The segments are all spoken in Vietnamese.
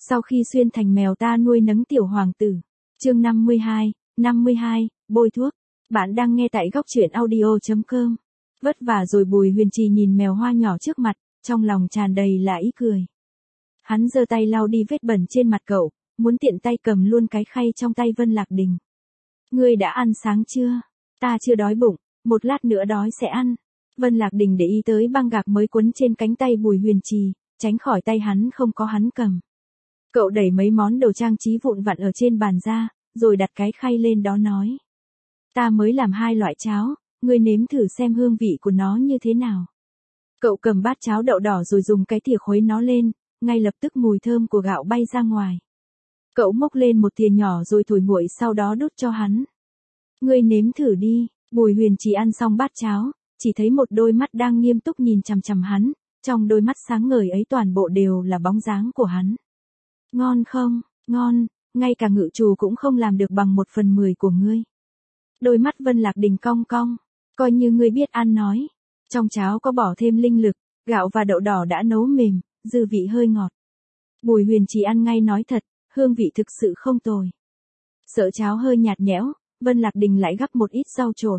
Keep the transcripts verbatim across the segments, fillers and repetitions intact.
Sau khi xuyên thành mèo ta nuôi nấng tiểu hoàng tử. Chương năm mươi hai, năm mươi hai, bôi thuốc. Bạn đang nghe tại góc truyện audio chấm com. Vất vả rồi Bùi Huyền Trì nhìn mèo hoa nhỏ trước mặt, trong lòng tràn đầy là ý cười. Hắn giơ tay lau đi vết bẩn trên mặt cậu, muốn tiện tay cầm luôn cái khay trong tay Vân Lạc Đình. Ngươi đã ăn sáng chưa? Ta chưa đói bụng, một lát nữa đói sẽ ăn. Vân Lạc Đình để ý tới băng gạc mới quấn trên cánh tay Bùi Huyền Trì, tránh khỏi tay hắn không có hắn cầm. Cậu đẩy mấy món đồ trang trí vụn vặn ở trên bàn ra, rồi đặt cái khay lên đó nói. Ta mới làm hai loại cháo, ngươi nếm thử xem hương vị của nó như thế nào. Cậu cầm bát cháo đậu đỏ rồi dùng cái thìa khuấy nó lên, ngay lập tức mùi thơm của gạo bay ra ngoài. Cậu múc lên một thìa nhỏ rồi thổi nguội sau đó đút cho hắn. Ngươi nếm thử đi. Bùi Huyền Trì ăn xong bát cháo, chỉ thấy một đôi mắt đang nghiêm túc nhìn chằm chằm hắn, trong đôi mắt sáng ngời ấy toàn bộ đều là bóng dáng của hắn. Ngon không? Ngon, ngay cả ngự trù cũng không làm được bằng một phần mười của ngươi. Đôi mắt Vân Lạc Đình cong cong, coi như ngươi biết ăn nói. Trong cháo có bỏ thêm linh lực, gạo và đậu đỏ đã nấu mềm, dư vị hơi ngọt. Bùi Huyền Trì ăn ngay nói thật, hương vị thực sự không tồi. Sợ cháo hơi nhạt nhẽo, Vân Lạc Đình lại gắp một ít rau trộn.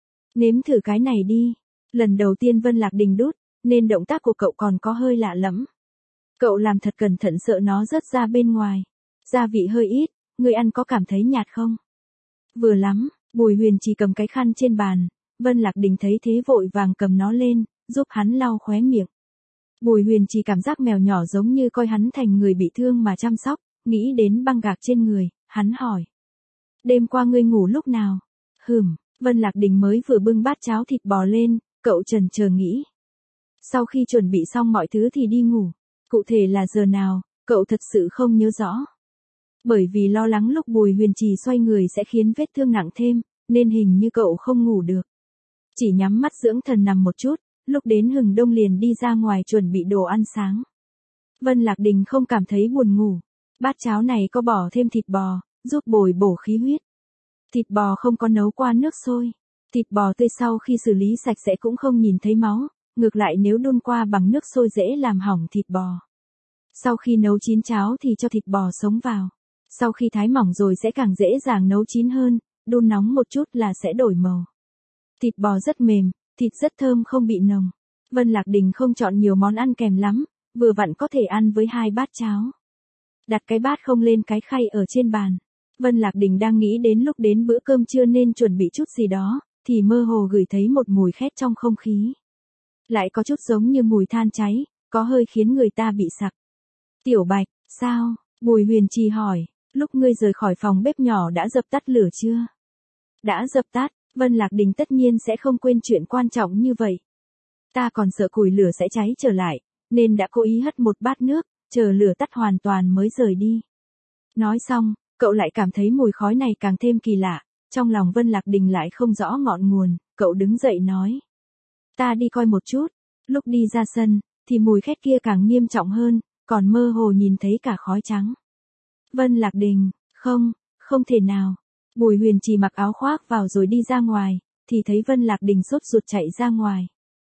Nếm thử cái này đi. Lần đầu tiên Vân Lạc Đình đút, nên động tác của cậu còn có hơi lạ lẫm. Cậu làm thật cẩn thận sợ nó rớt ra bên ngoài. Gia vị hơi ít, ngươi ăn có cảm thấy nhạt không? Vừa lắm. Bùi Huyền Trì cầm cái khăn trên bàn, Vân Lạc Đình thấy thế vội vàng cầm nó lên, giúp hắn lau khóe miệng. Bùi Huyền Trì cảm giác mèo nhỏ giống như coi hắn thành người bị thương mà chăm sóc, nghĩ đến băng gạc trên người, hắn hỏi. Đêm qua ngươi ngủ lúc nào? Hừm, Vân Lạc Đình mới vừa bưng bát cháo thịt bò lên, cậu chần chờ nghĩ. Sau khi chuẩn bị xong mọi thứ thì đi ngủ, cụ thể là giờ nào, cậu thật sự không nhớ rõ. Bởi vì lo lắng lúc Bùi Huyền Trì xoay người sẽ khiến vết thương nặng thêm, nên hình như cậu không ngủ được. Chỉ nhắm mắt dưỡng thần nằm một chút, lúc đến hừng đông liền đi ra ngoài chuẩn bị đồ ăn sáng. Vân Lạc Đình không cảm thấy buồn ngủ. Bát cháo này có bỏ thêm thịt bò, giúp bồi bổ khí huyết. Thịt bò không có nấu qua nước sôi. Thịt bò tươi sau khi xử lý sạch sẽ cũng không nhìn thấy máu, ngược lại nếu đun qua bằng nước sôi dễ làm hỏng thịt bò. Sau khi nấu chín cháo thì cho thịt bò sống vào. Sau khi thái mỏng rồi sẽ càng dễ dàng nấu chín hơn, đun nóng một chút là sẽ đổi màu. Thịt bò rất mềm, thịt rất thơm không bị nồng. Vân Lạc Đình không chọn nhiều món ăn kèm lắm, vừa vặn có thể ăn với hai bát cháo. Đặt cái bát không lên cái khay ở trên bàn. Vân Lạc Đình đang nghĩ đến lúc đến bữa cơm trưa nên chuẩn bị chút gì đó, thì mơ hồ gửi thấy một mùi khét trong không khí. Lại có chút giống như mùi than cháy, có hơi khiến người ta bị sặc. Tiểu Bạch, sao? Bùi Huyền Trì hỏi. Lúc ngươi rời khỏi phòng bếp nhỏ đã dập tắt lửa chưa? Đã dập tắt, Vân Lạc Đình tất nhiên sẽ không quên chuyện quan trọng như vậy. Ta còn sợ củi lửa sẽ cháy trở lại, nên đã cố ý hất một bát nước, chờ lửa tắt hoàn toàn mới rời đi. Nói xong, cậu lại cảm thấy mùi khói này càng thêm kỳ lạ, trong lòng Vân Lạc Đình lại không rõ ngọn nguồn, cậu đứng dậy nói. Ta đi coi một chút, lúc đi ra sân, thì mùi khét kia càng nghiêm trọng hơn, còn mơ hồ nhìn thấy cả khói trắng. Vân Lạc Đình, không, không thể nào. Bùi Huyền Trì mặc áo khoác vào rồi đi ra ngoài, thì thấy Vân Lạc Đình sốt ruột chạy ra ngoài.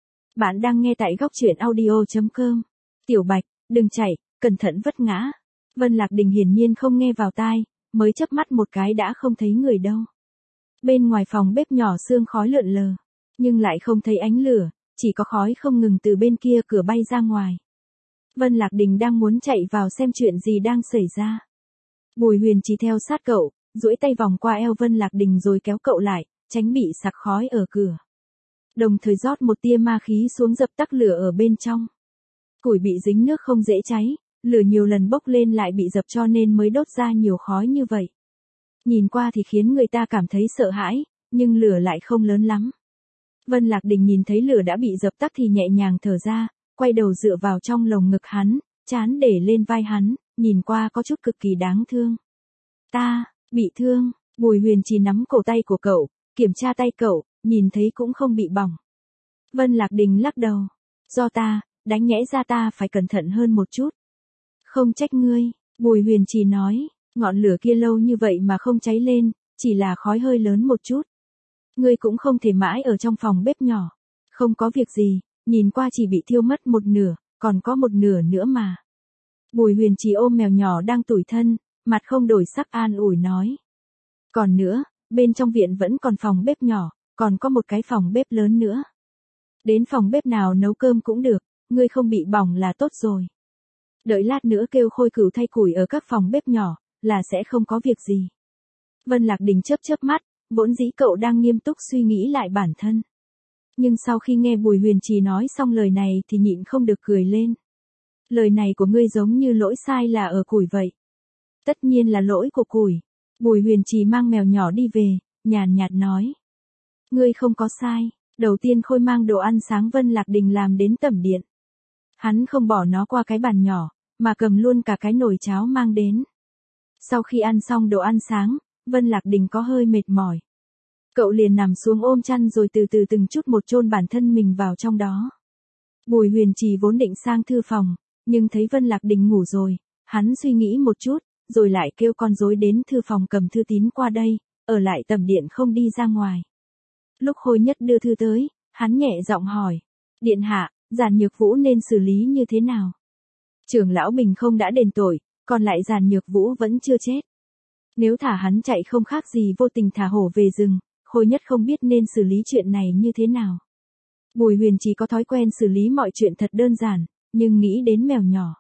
Bạn đang nghe tại góc truyện audio chấm com. Tiểu Bạch, đừng chạy, cẩn thận vấp ngã. Vân Lạc Đình hiển nhiên không nghe vào tai, mới chớp mắt một cái đã không thấy người đâu. Bên ngoài phòng bếp nhỏ sương khói lượn lờ, nhưng lại không thấy ánh lửa, chỉ có khói không ngừng từ bên kia cửa bay ra ngoài. Vân Lạc Đình đang muốn chạy vào xem chuyện gì đang xảy ra. Bùi Huyền Trì theo sát cậu, duỗi tay vòng qua eo Vân Lạc Đình rồi kéo cậu lại, tránh bị sặc khói ở cửa. Đồng thời rót một tia ma khí xuống dập tắt lửa ở bên trong. Củi bị dính nước không dễ cháy, lửa nhiều lần bốc lên lại bị dập cho nên mới đốt ra nhiều khói như vậy. Nhìn qua thì khiến người ta cảm thấy sợ hãi, nhưng lửa lại không lớn lắm. Vân Lạc Đình nhìn thấy lửa đã bị dập tắt thì nhẹ nhàng thở ra, quay đầu dựa vào trong lồng ngực hắn, trán để lên vai hắn, nhìn qua có chút cực kỳ đáng thương. Ta, bị thương. Bùi Huyền Trì nắm cổ tay của cậu, kiểm tra tay cậu, nhìn thấy cũng không bị bỏng. Vân Lạc Đình lắc đầu. Do ta, đánh nhẽ ra ta phải cẩn thận hơn một chút. Không trách ngươi, Bùi Huyền Trì nói, ngọn lửa kia lâu như vậy mà không cháy lên, chỉ là khói hơi lớn một chút. Ngươi cũng không thể mãi ở trong phòng bếp nhỏ. Không có việc gì, nhìn qua chỉ bị thiêu mất một nửa, còn có một nửa nữa mà. Bùi Huyền Trì ôm mèo nhỏ đang tủi thân, mặt không đổi sắc an ủi nói. Còn nữa, bên trong viện vẫn còn phòng bếp nhỏ, còn có một cái phòng bếp lớn nữa. Đến phòng bếp nào nấu cơm cũng được, ngươi không bị bỏng là tốt rồi. Đợi lát nữa kêu Khôi Cửu thay củi ở các phòng bếp nhỏ, là sẽ không có việc gì. Vân Lạc Đình chớp chớp mắt, vốn dĩ cậu đang nghiêm túc suy nghĩ lại bản thân. Nhưng sau khi nghe Bùi Huyền Trì nói xong lời này thì nhịn không được cười lên. Lời này của ngươi giống như lỗi sai là ở củi vậy. Tất nhiên là lỗi của củi. Bùi Huyền Trì mang mèo nhỏ đi về, nhàn nhạt nói. Ngươi không có sai. Đầu tiên Khôi mang đồ ăn sáng Vân Lạc Đình làm đến tẩm điện. Hắn không bỏ nó qua cái bàn nhỏ, mà cầm luôn cả cái nồi cháo mang đến. Sau khi ăn xong đồ ăn sáng, Vân Lạc Đình có hơi mệt mỏi. Cậu liền nằm xuống ôm chăn rồi từ từ từng chút một chôn bản thân mình vào trong đó. Bùi Huyền Trì vốn định sang thư phòng, nhưng thấy Vân Lạc Đình ngủ rồi, hắn suy nghĩ một chút, rồi lại kêu con rối đến thư phòng cầm thư tín qua đây, ở lại tầm điện không đi ra ngoài. Lúc Khôi Nhất đưa thư tới, hắn nhẹ giọng hỏi. Điện hạ, Giản Nhược Vũ nên xử lý như thế nào? Trưởng lão Bình không đã đền tội, còn lại Giản Nhược Vũ vẫn chưa chết. Nếu thả hắn chạy không khác gì vô tình thả hổ về rừng, Khôi Nhất không biết nên xử lý chuyện này như thế nào. Bùi Huyền Trì có thói quen xử lý mọi chuyện thật đơn giản, nhưng nghĩ đến mèo nhỏ.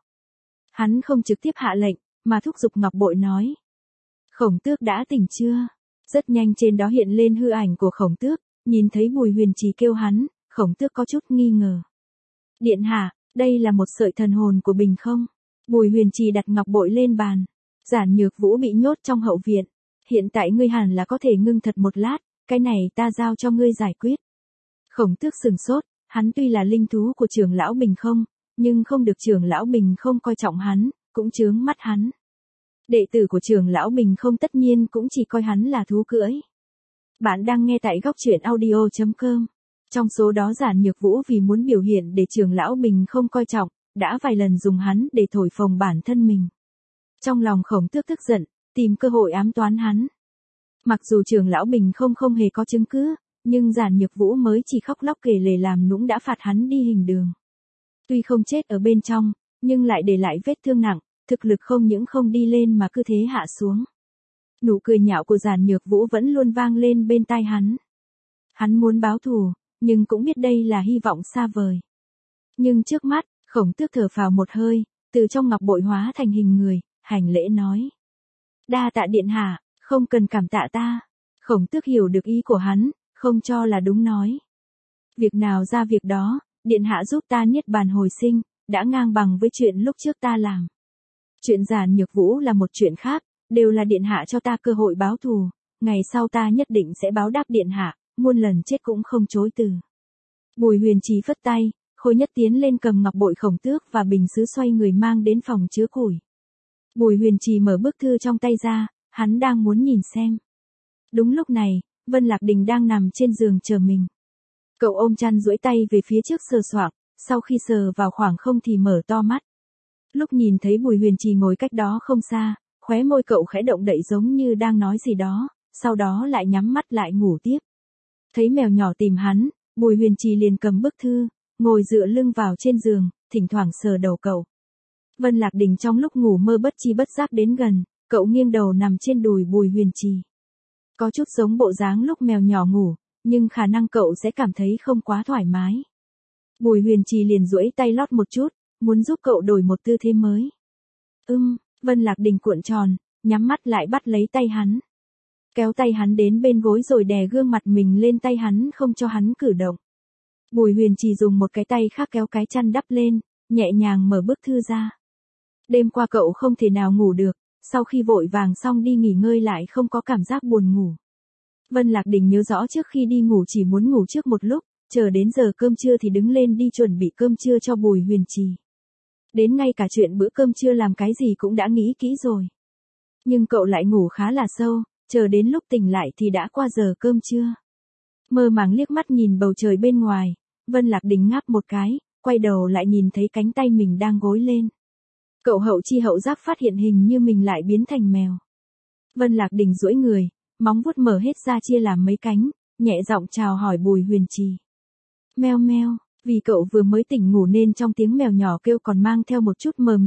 Hắn không trực tiếp hạ lệnh, mà thúc giục Ngọc Bội nói. Khổng Tước đã tỉnh chưa? Rất nhanh trên đó hiện lên hư ảnh của Khổng Tước, nhìn thấy Bùi Huyền Trì kêu hắn, Khổng Tước có chút nghi ngờ. Điện hạ, đây là một sợi thần hồn của Bình không? Bùi Huyền Trì đặt Ngọc Bội lên bàn. Giản Nhược Vũ bị nhốt trong hậu viện. Hiện tại ngươi hẳn là có thể ngưng thật một lát, cái này ta giao cho ngươi giải quyết. Khổng Tước sừng sốt, hắn tuy là linh thú của trưởng lão Bình không, nhưng không được trưởng lão Bình không coi trọng hắn, cũng chướng mắt hắn. Đệ tử của trưởng lão Bình không tất nhiên cũng chỉ coi hắn là thú cưỡi. Bạn đang nghe tại góc truyện audio chấm com. Trong số đó Giản Nhược Vũ vì muốn biểu hiện để trưởng lão Bình không coi trọng, đã vài lần dùng hắn để thổi phồng bản thân mình. Trong lòng Khổng Tước tức giận, tìm cơ hội ám toán hắn. Mặc dù trưởng lão Bình không không hề có chứng cứ, nhưng Giản Nhược Vũ mới chỉ khóc lóc kể lể làm nũng đã phạt hắn đi hình đường. Tuy không chết ở bên trong, nhưng lại để lại vết thương nặng, thực lực không những không đi lên mà cứ thế hạ xuống. Nụ cười nhạo của Giản Nhược Vũ vẫn luôn vang lên bên tai hắn. Hắn muốn báo thù, nhưng cũng biết đây là hy vọng xa vời. Nhưng trước mắt, Khổng Tước thở phào một hơi, từ trong ngọc bội hóa thành hình người, hành lễ nói. Đa tạ điện hạ, không cần cảm tạ ta. Khổng Tước hiểu được ý của hắn, không cho là đúng nói. Việc nào ra việc đó, điện hạ giúp ta niết bàn hồi sinh, đã ngang bằng với chuyện lúc trước ta làm. Chuyện Giản Nhược Vũ là một chuyện khác, đều là điện hạ cho ta cơ hội báo thù, ngày sau ta nhất định sẽ báo đáp điện hạ, muôn lần chết cũng không chối từ. Bùi Huyền Trì phất tay, Khôi Nhất tiến lên cầm ngọc bội Khổng Tước và bình sứ xoay người mang đến phòng chứa củi. Bùi Huyền Trì mở bức thư trong tay ra, hắn đang muốn nhìn xem. Đúng lúc này, Vân Lạc Đình đang nằm trên giường chờ mình. Cậu ôm chăn duỗi tay về phía trước sờ soạng, sau khi sờ vào khoảng không thì mở to mắt. Lúc nhìn thấy Bùi Huyền Trì ngồi cách đó không xa, khóe môi cậu khẽ động đậy giống như đang nói gì đó, sau đó lại nhắm mắt lại ngủ tiếp. Thấy mèo nhỏ tìm hắn, Bùi Huyền Trì liền cầm bức thư, ngồi dựa lưng vào trên giường, thỉnh thoảng sờ đầu cậu. Vân Lạc Đình trong lúc ngủ mơ bất chi bất giác đến gần, cậu nghiêng đầu nằm trên đùi Bùi Huyền Trì. Có chút giống bộ dáng lúc mèo nhỏ ngủ, nhưng khả năng cậu sẽ cảm thấy không quá thoải mái. Bùi Huyền Trì liền duỗi tay lót một chút, muốn giúp cậu đổi một tư thế mới. Ưm, Vân Lạc Đình cuộn tròn, nhắm mắt lại bắt lấy tay hắn. Kéo tay hắn đến bên gối rồi đè gương mặt mình lên tay hắn không cho hắn cử động. Bùi Huyền Trì dùng một cái tay khác kéo cái chăn đắp lên, nhẹ nhàng mở bức thư ra. Đêm qua cậu không thể nào ngủ được, sau khi vội vàng xong đi nghỉ ngơi lại không có cảm giác buồn ngủ. Vân Lạc Đình nhớ rõ trước khi đi ngủ chỉ muốn ngủ trước một lúc, chờ đến giờ cơm trưa thì đứng lên đi chuẩn bị cơm trưa cho Bùi Huyền Trì. Đến ngay cả chuyện bữa cơm trưa làm cái gì cũng đã nghĩ kỹ rồi. Nhưng cậu lại ngủ khá là sâu, chờ đến lúc tỉnh lại thì đã qua giờ cơm trưa. Mơ màng liếc mắt nhìn bầu trời bên ngoài, Vân Lạc Đình ngáp một cái, quay đầu lại nhìn thấy cánh tay mình đang gối lên. Cậu hậu chi hậu giác phát hiện hình như mình lại biến thành mèo. Vân Lạc Đình duỗi người, móng vuốt mở hết ra chia làm mấy cánh, nhẹ giọng chào hỏi Bùi Huyền Trì. Meo meo, vì cậu vừa mới tỉnh ngủ nên trong tiếng mèo nhỏ kêu còn mang theo một chút mờ mịt,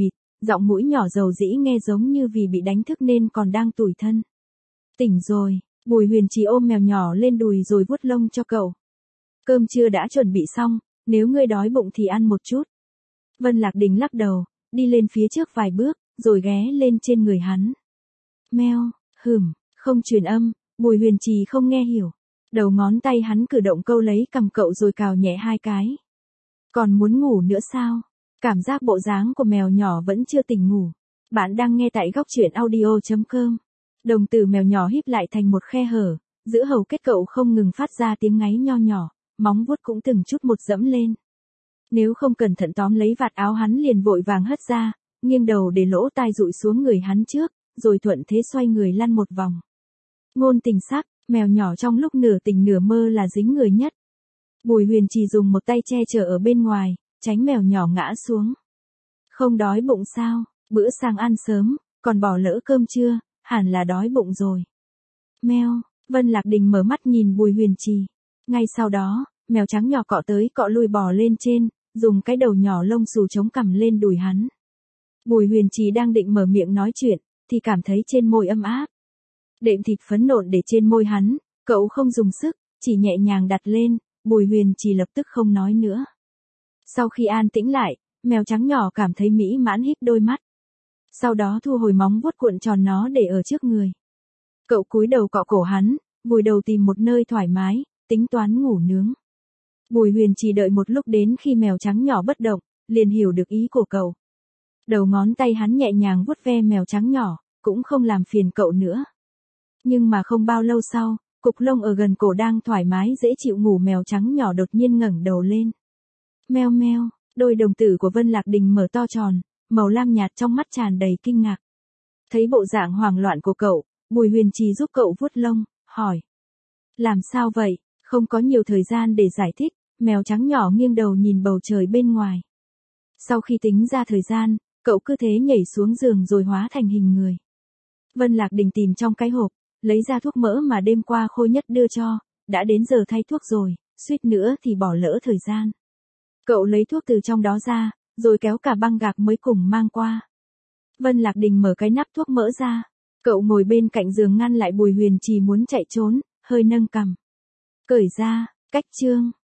giọng mũi nhỏ dầu dĩ nghe giống như vì bị đánh thức nên còn đang tủi thân. Tỉnh rồi, Bùi Huyền Trì ôm mèo nhỏ lên đùi rồi vuốt lông cho cậu. Cơm trưa đã chuẩn bị xong, nếu ngươi đói bụng thì ăn một chút. Vân Lạc Đình lắc đầu, đi lên phía trước vài bước, rồi ghé lên trên người hắn. Meo, hừm, không truyền âm, Bùi Huyền Trì không nghe hiểu. Đầu ngón tay hắn cử động câu lấy cằm cậu rồi cào nhẹ hai cái. Còn muốn ngủ nữa sao? Cảm giác bộ dáng của mèo nhỏ vẫn chưa tỉnh ngủ. Bạn đang nghe tại góc truyện audio chấm com. Đồng tử mèo nhỏ híp lại thành một khe hở, giữa hầu kết cậu không ngừng phát ra tiếng ngáy nho nhỏ, móng vuốt cũng từng chút một dẫm lên. Nếu không cẩn thận tóm lấy vạt áo hắn liền vội vàng hất ra, nghiêng đầu để lỗ tai dụi xuống người hắn trước, rồi thuận thế xoay người lăn một vòng. Ngôn tình sắc, mèo nhỏ trong lúc nửa tỉnh nửa mơ là dính người nhất. Bùi Huyền Trì dùng một tay che chở ở bên ngoài, tránh mèo nhỏ ngã xuống. Không đói bụng sao, bữa sáng ăn sớm, còn bỏ lỡ cơm trưa, hẳn là đói bụng rồi. Meo, Vân Lạc Đình mở mắt nhìn Bùi Huyền Trì. Ngay sau đó, mèo trắng nhỏ cọ tới cọ lui bò lên trên, dùng cái đầu nhỏ lông xù chống cằm lên đùi hắn. Bùi Huyền Trì đang định mở miệng nói chuyện, thì cảm thấy trên môi ấm áp. Đệm thịt phấn nộn để trên môi hắn, cậu không dùng sức, chỉ nhẹ nhàng đặt lên, Bùi Huyền Trì lập tức không nói nữa. Sau khi an tĩnh lại, mèo trắng nhỏ cảm thấy mỹ mãn híp đôi mắt. Sau đó thu hồi móng vuốt cuộn tròn nó để ở trước người. Cậu cúi đầu cọ cổ hắn, vùi đầu tìm một nơi thoải mái, tính toán ngủ nướng. Bùi Huyền Trì đợi một lúc đến khi mèo trắng nhỏ bất động, liền hiểu được ý của cậu. Đầu ngón tay hắn nhẹ nhàng vuốt ve mèo trắng nhỏ, cũng không làm phiền cậu nữa. Nhưng mà không bao lâu sau, cục lông ở gần cổ đang thoải mái dễ chịu ngủ mèo trắng nhỏ đột nhiên ngẩng đầu lên. Meo meo, đôi đồng tử của Vân Lạc Đình mở to tròn, màu lam nhạt trong mắt tràn đầy kinh ngạc. Thấy bộ dạng hoảng loạn của cậu, Bùi Huyền Trì giúp cậu vuốt lông, hỏi. Làm sao vậy? Không có nhiều thời gian để giải thích, mèo trắng nhỏ nghiêng đầu nhìn bầu trời bên ngoài. Sau khi tính ra thời gian, cậu cứ thế nhảy xuống giường rồi hóa thành hình người. Vân Lạc Đình tìm trong cái hộp, lấy ra thuốc mỡ mà đêm qua Khôi Nhất đưa cho, đã đến giờ thay thuốc rồi, suýt nữa thì bỏ lỡ thời gian. Cậu lấy thuốc từ trong đó ra, rồi kéo cả băng gạc mới cùng mang qua. Vân Lạc Đình mở cái nắp thuốc mỡ ra, cậu ngồi bên cạnh giường ngăn lại Bùi Huyền Trì muốn chạy trốn, hơi nâng cằm. Cởi ra, cách chương.